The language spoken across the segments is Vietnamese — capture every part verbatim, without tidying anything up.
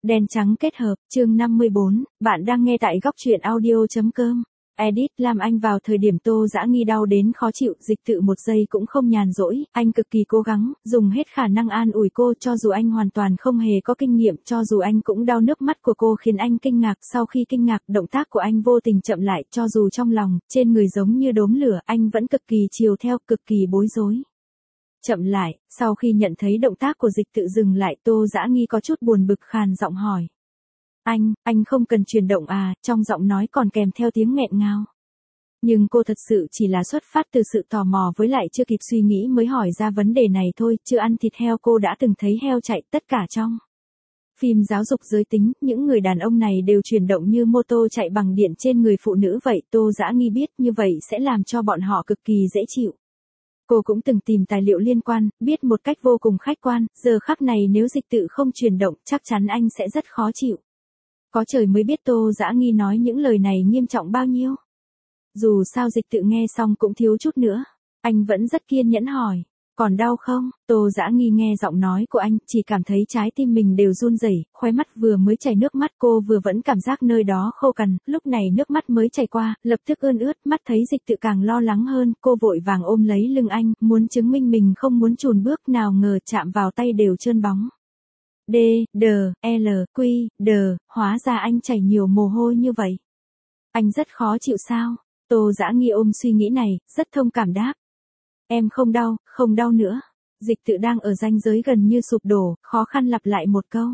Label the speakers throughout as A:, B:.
A: Đen trắng kết hợp, chương năm mươi bốn, bạn đang nghe tại góc truyện audio.com. Edit Lam Anh vào thời điểm Tô Dã Nghi đau đến khó chịu, Dịch Tự một giây cũng không nhàn rỗi, anh cực kỳ cố gắng, dùng hết khả năng an ủi cô, cho dù anh hoàn toàn không hề có kinh nghiệm, cho dù anh cũng đau, nước mắt của cô khiến anh kinh ngạc, sau khi kinh ngạc, động tác của anh vô tình chậm lại, cho dù trong lòng, trên người giống như đốm lửa, anh vẫn cực kỳ chiều theo, cực kỳ bối rối. Chậm lại, sau khi nhận thấy động tác của Dịch Tự dừng lại, Tô Dã Nghi có chút buồn bực khàn giọng hỏi. Anh, anh không cần chuyển động à, trong giọng nói còn kèm theo tiếng nghẹn ngào. Nhưng cô thật sự chỉ là xuất phát từ sự tò mò với lại chưa kịp suy nghĩ mới hỏi ra vấn đề này thôi, chưa ăn thịt heo cô đã từng thấy heo chạy, tất cả trong phim giáo dục giới tính, những người đàn ông này đều chuyển động như mô tô chạy bằng điện trên người phụ nữ vậy, Tô Dã Nghi biết như vậy sẽ làm cho bọn họ cực kỳ dễ chịu. Cô cũng từng tìm tài liệu liên quan, biết một cách vô cùng khách quan, giờ khắc này nếu Dịch Tự không chuyển động, chắc chắn anh sẽ rất khó chịu. Có trời mới biết Tô Dã Nghi nói những lời này nghiêm trọng bao nhiêu. Dù sao Dịch Tự nghe xong cũng thiếu chút nữa. Anh vẫn rất kiên nhẫn hỏi. Còn đau không? Tô Dã Nghi nghe giọng nói của anh, chỉ cảm thấy trái tim mình đều run rẩy, khóe mắt vừa mới chảy nước mắt, cô vừa vẫn cảm giác nơi đó khô cằn, lúc này nước mắt mới chảy qua, lập tức ươn ướt, mắt thấy Dịch Tự càng lo lắng hơn, cô vội vàng ôm lấy lưng anh, muốn chứng minh mình không muốn chùn bước, nào ngờ chạm vào tay đều trơn bóng. D, D, L, Q, D, hóa ra anh chảy nhiều mồ hôi như vậy. Anh rất khó chịu sao? Tô Dã Nghi ôm suy nghĩ này, rất thông cảm đáp. Em không đau, không đau nữa. Dịch Tự đang ở ranh giới gần như sụp đổ, khó khăn lặp lại một câu.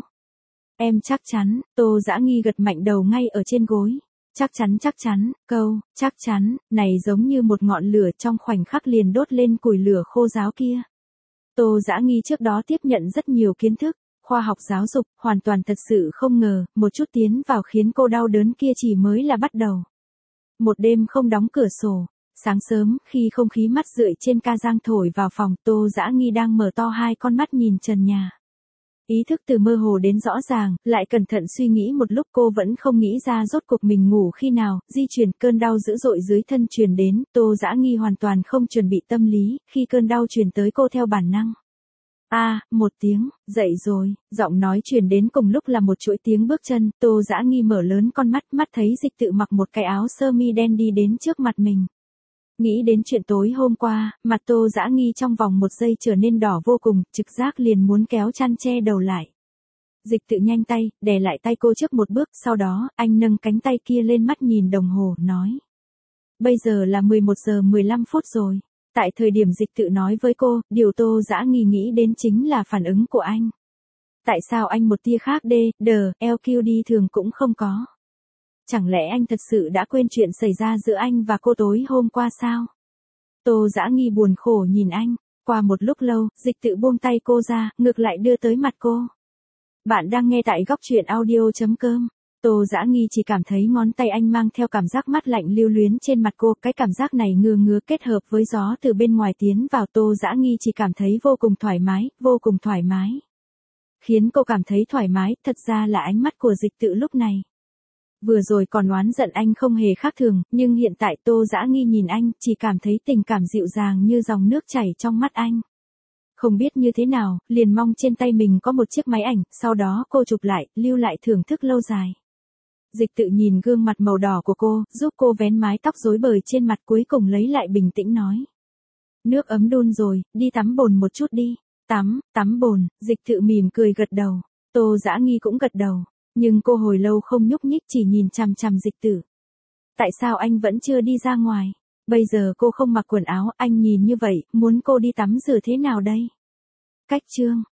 A: Em chắc chắn, Tô Dã Nghi gật mạnh đầu ngay ở trên gối. Chắc chắn chắc chắn, câu, chắc chắn, này giống như một ngọn lửa trong khoảnh khắc liền đốt lên củi lửa khô ráo kia. Tô Dã Nghi trước đó tiếp nhận rất nhiều kiến thức, khoa học giáo dục, hoàn toàn thật sự không ngờ, một chút tiến vào khiến cô đau đớn kia chỉ mới là bắt đầu. Một đêm không đóng cửa sổ. Sáng sớm, khi không khí mát rượi trên ca giang thổi vào phòng, Tô Dã Nghi đang mở to hai con mắt nhìn trần nhà. Ý thức từ mơ hồ đến rõ ràng, lại cẩn thận suy nghĩ một lúc cô vẫn không nghĩ ra rốt cuộc mình ngủ khi nào, di chuyển cơn đau dữ dội dưới thân truyền đến, Tô Dã Nghi hoàn toàn không chuẩn bị tâm lý, khi cơn đau truyền tới cô theo bản năng. A, à, một tiếng, dậy rồi, giọng nói truyền đến cùng lúc là một chuỗi tiếng bước chân, Tô Dã Nghi mở lớn con mắt, mắt thấy Dịch Tự mặc một cái áo sơ mi đen đi đến trước mặt mình. Nghĩ đến chuyện tối hôm qua, mặt Tô Dã Nghi trong vòng một giây trở nên đỏ vô cùng, trực giác liền muốn kéo chăn che đầu lại. Dịch Tự nhanh tay, đè lại tay cô trước một bước, sau đó, anh nâng cánh tay kia lên, mắt nhìn đồng hồ, nói. Bây giờ là mười một giờ mười lăm phút rồi. Tại thời điểm Dịch Tự nói với cô, điều Tô Dã Nghi nghĩ đến chính là phản ứng của anh. Tại sao anh một tia khác D, D, L, Q đi thường cũng không có? Chẳng lẽ anh thật sự đã quên chuyện xảy ra giữa anh và cô tối hôm qua sao? Tô Dã Nghi buồn khổ nhìn anh, qua một lúc lâu, Dịch Tự buông tay cô ra, ngược lại đưa tới mặt cô. Bạn đang nghe tại góc truyện audio.com. Tô Dã Nghi chỉ cảm thấy ngón tay anh mang theo cảm giác mát lạnh lưu luyến trên mặt cô, cái cảm giác này ngứa ngứa kết hợp với gió từ bên ngoài tiến vào, Tô Dã Nghi chỉ cảm thấy vô cùng thoải mái, vô cùng thoải mái. Khiến cô cảm thấy thoải mái, thật ra là ánh mắt của Dịch Tự lúc này. Vừa rồi còn oán giận anh không hề khác thường, nhưng hiện tại Tô Dã Nghi nhìn anh, chỉ cảm thấy tình cảm dịu dàng như dòng nước chảy trong mắt anh. Không biết như thế nào, liền mong trên tay mình có một chiếc máy ảnh, sau đó cô chụp lại, lưu lại thưởng thức lâu dài. Dịch Tự nhìn gương mặt màu đỏ của cô, giúp cô vén mái tóc rối bời trên mặt, cuối cùng lấy lại bình tĩnh nói. Nước ấm đun rồi, đi tắm bồn một chút đi. Tắm, tắm bồn, Dịch Tự mỉm cười gật đầu. Tô Dã Nghi cũng gật đầu. Nhưng cô hồi lâu không nhúc nhích, chỉ nhìn chằm chằm Dịch Tự. Tại sao anh vẫn chưa đi ra ngoài? Bây giờ cô không mặc quần áo, anh nhìn như vậy, muốn cô đi tắm rửa thế nào đây? Cách chương.